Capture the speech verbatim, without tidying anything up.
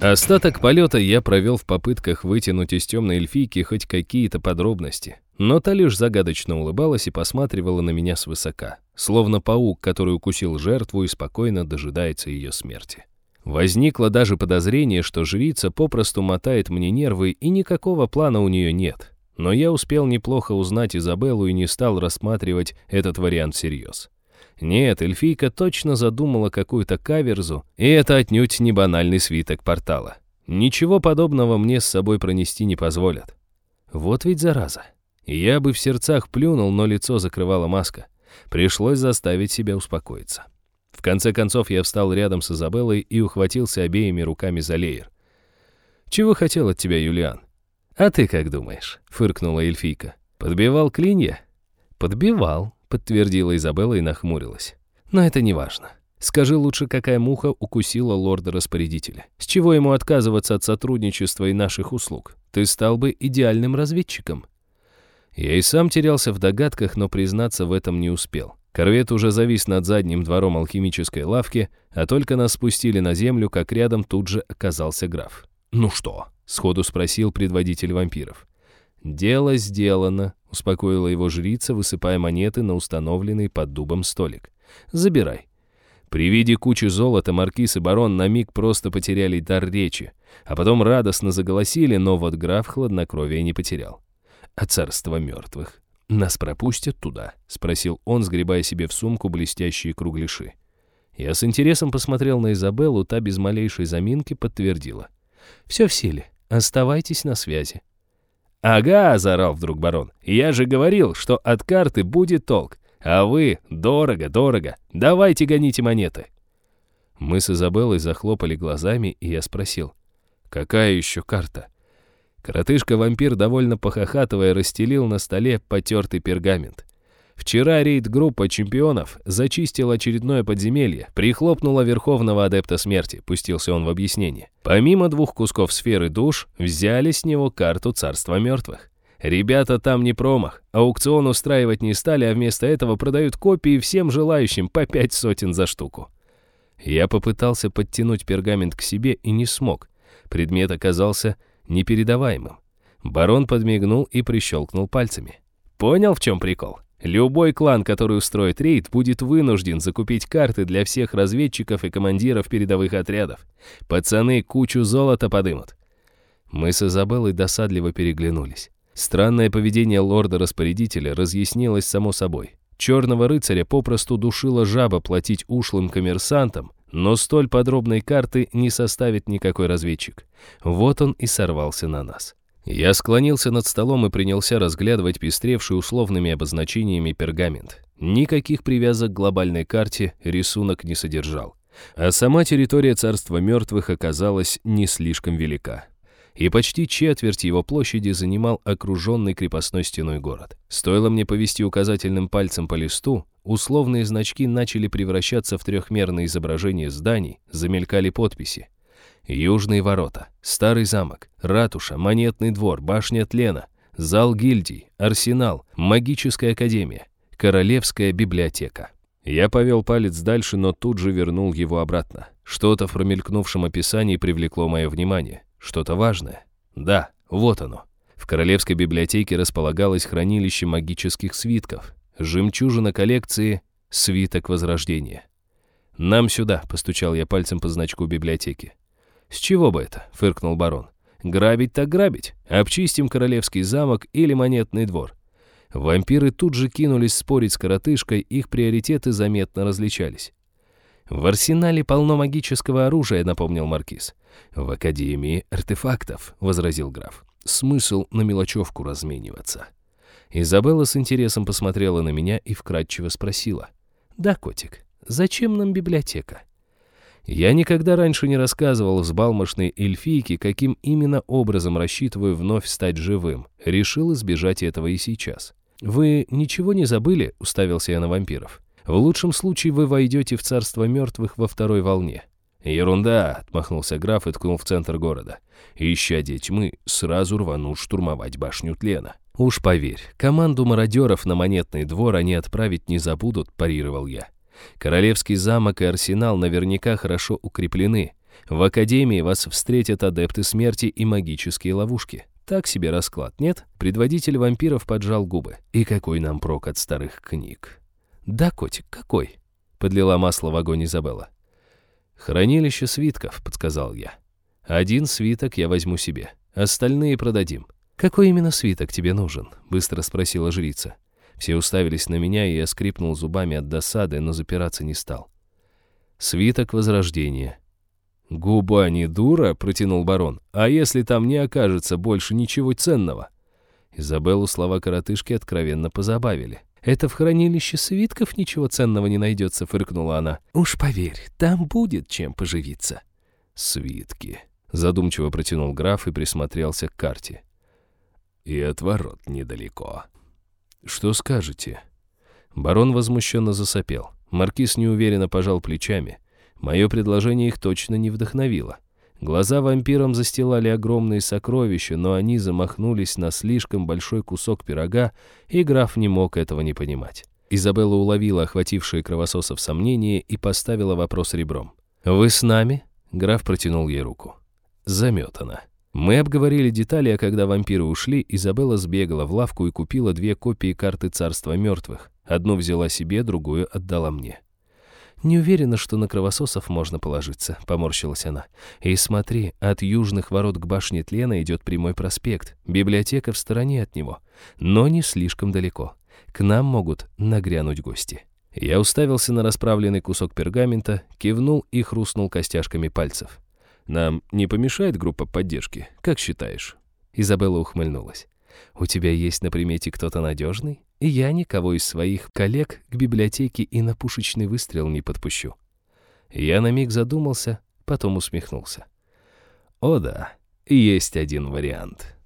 Остаток полета я провел в попытках вытянуть из темной эльфийки хоть какие-то подробности, но та лишь загадочно улыбалась и посматривала на меня свысока, словно паук, который укусил жертву и спокойно дожидается ее смерти. Возникло даже подозрение, что жрица попросту мотает мне нервы, и никакого плана у нее нет. Но я успел неплохо узнать Изабеллу и не стал рассматривать этот вариант всерьез. Нет, эльфийка точно задумала какую-то каверзу, и это отнюдь не банальный свиток портала. Ничего подобного мне с собой пронести не позволят. Вот ведь зараза. Я бы в сердцах плюнул, но лицо закрывала маска. Пришлось заставить себя успокоиться. В конце концов я встал рядом с Изабеллой и ухватился обеими руками за леер. «Чего хотел от тебя Юлиан?» «А ты как думаешь?» — фыркнула эльфийка. «Подбивал клинья?» «Подбивал», — подтвердила Изабелла и нахмурилась. «Но это не важно. Скажи лучше, какая муха укусила лорда-распорядителя? С чего ему отказываться от сотрудничества и наших услуг? Ты стал бы идеальным разведчиком». Я и сам терялся в догадках, но признаться в этом не успел. Корвет уже завис над задним двором алхимической лавки, а только нас спустили на землю, как рядом тут же оказался граф. «Ну что?» — сходу спросил предводитель вампиров. «Дело сделано», — успокоила его жрица, высыпая монеты на установленный под дубом столик. «Забирай». При виде кучи золота маркиз и барон на миг просто потеряли дар речи, а потом радостно заголосили, но вот граф хладнокровия не потерял. «А царство мертвых? Нас пропустят туда?» — спросил он, сгребая себе в сумку блестящие кругляши. Я с интересом посмотрел на Изабеллу, та без малейшей заминки подтвердила. «Все в силе. Оставайтесь на связи». «Ага», — заорал вдруг барон, — «я же говорил, что от карты будет толк, а вы дорого, дорого, давайте гоните монеты». Мы с Изабеллой захлопали глазами, и я спросил, «Какая еще карта?» Коротышка-вампир, довольно похохатывая, расстелил на столе потертый пергамент. Вчера рейд-группа чемпионов зачистила очередное подземелье, прихлопнула верховного адепта смерти, пустился он в объяснение. Помимо двух кусков сферы душ, взяли с него карту царства мертвых. Ребята там не промах, аукцион устраивать не стали, а вместо этого продают копии всем желающим по пять сотен за штуку. Я попытался подтянуть пергамент к себе и не смог. Предмет оказался непередаваемым. Барон подмигнул и прищелкнул пальцами. Понял, в чем прикол? Любой клан, который устроит рейд, будет вынужден закупить карты для всех разведчиков и командиров передовых отрядов. Пацаны кучу золота подымут. Мы с Изабеллой досадливо переглянулись. Странное поведение лорда-распорядителя разъяснилось само собой. Черного рыцаря попросту душила жаба платить ушлым коммерсантам, но столь подробной карты не составит никакой разведчик. Вот он и сорвался на нас. Я склонился над столом и принялся разглядывать пестревший условными обозначениями пергамент. Никаких привязок к глобальной карте рисунок не содержал. А сама территория царства мертвых оказалась не слишком велика. И почти четверть его площади занимал окруженный крепостной стеной город. Стоило мне повести указательным пальцем по листу, условные значки начали превращаться в трехмерные изображения зданий, замелькали подписи. Южные ворота, старый замок, ратуша, монетный двор, башня тлена, зал гильдий, арсенал, магическая академия, королевская библиотека. Я повел палец дальше, но тут же вернул его обратно. Что-то в промелькнувшем описании привлекло мое внимание. Что-то важное? Да, вот оно. В королевской библиотеке располагалось хранилище магических свитков. Жемчужина коллекции «Свиток Возрождения». «Нам сюда», — постучал я пальцем по значку библиотеки. «С чего бы это?» — фыркнул барон. «Грабить так грабить. Обчистим королевский замок или монетный двор». Вампиры тут же кинулись спорить с коротышкой, их приоритеты заметно различались. «В арсенале полно магического оружия», — напомнил маркиз. «В академии артефактов», — возразил граф. «Смысл на мелочевку размениваться». Изабелла с интересом посмотрела на меня и вкратчиво спросила. «Да, котик, зачем нам библиотека?» Я никогда раньше не рассказывал взбалмошной эльфийке, каким именно образом рассчитываю вновь стать живым. Решил избежать этого и сейчас. «Вы ничего не забыли?» — уставился я на вампиров. «В лучшем случае вы войдете в царство мертвых во второй волне». «Ерунда!» — отмахнулся граф и ткнул в центр города. «Исчадья тьмы сразу рванут штурмовать башню тлена». «Уж поверь, команду мародеров на монетный двор они отправить не забудут», — парировал я. «Королевский замок и арсенал наверняка хорошо укреплены. В Академии вас встретят адепты смерти и магические ловушки. Так себе расклад, нет? Предводитель вампиров поджал губы. И какой нам прок от старых книг? Да, котик, какой? Подлила масло в огонь Изабелла. Хранилище свитков, подсказал я. Один свиток я возьму себе, остальные продадим. Какой именно свиток тебе нужен? Быстро спросила жрица. Все уставились на меня, и я скрипнул зубами от досады, но запираться не стал. Свиток Возрождения. «Губа не дура», — протянул барон. «А если там не окажется больше ничего ценного?» Изабеллу слова коротышки откровенно позабавили. «Это в хранилище свитков ничего ценного не найдется», — фыркнула она. «Уж поверь, там будет чем поживиться». «Свитки», — задумчиво протянул граф и присмотрелся к карте. «И от ворот недалеко». «Что скажете?» Барон возмущенно засопел. Маркиз неуверенно пожал плечами. Мое предложение их точно не вдохновило. Глаза вампирам застилали огромные сокровища, но они замахнулись на слишком большой кусок пирога, и граф не мог этого не понимать. Изабелла уловила охватившие кровососов сомнения и поставила вопрос ребром. «Вы с нами?» — граф протянул ей руку. Заметана. Мы обговорили детали, а когда вампиры ушли, Изабелла сбегала в лавку и купила две копии карты Царства мертвых. Одну взяла себе, другую отдала мне. «Не уверена, что на кровососов можно положиться», — поморщилась она. «И смотри, от южных ворот к башне Тлена идет прямой проспект, библиотека в стороне от него, но не слишком далеко. К нам могут нагрянуть гости». Я уставился на расправленный кусок пергамента, кивнул и хрустнул костяшками пальцев. «Нам не помешает группа поддержки, как считаешь?» Изабелла ухмыльнулась. «У тебя есть на примете кто-то надежный? И я никого из своих коллег к библиотеке и на пушечный выстрел не подпущу». Я на миг задумался, потом усмехнулся. «О да, есть один вариант».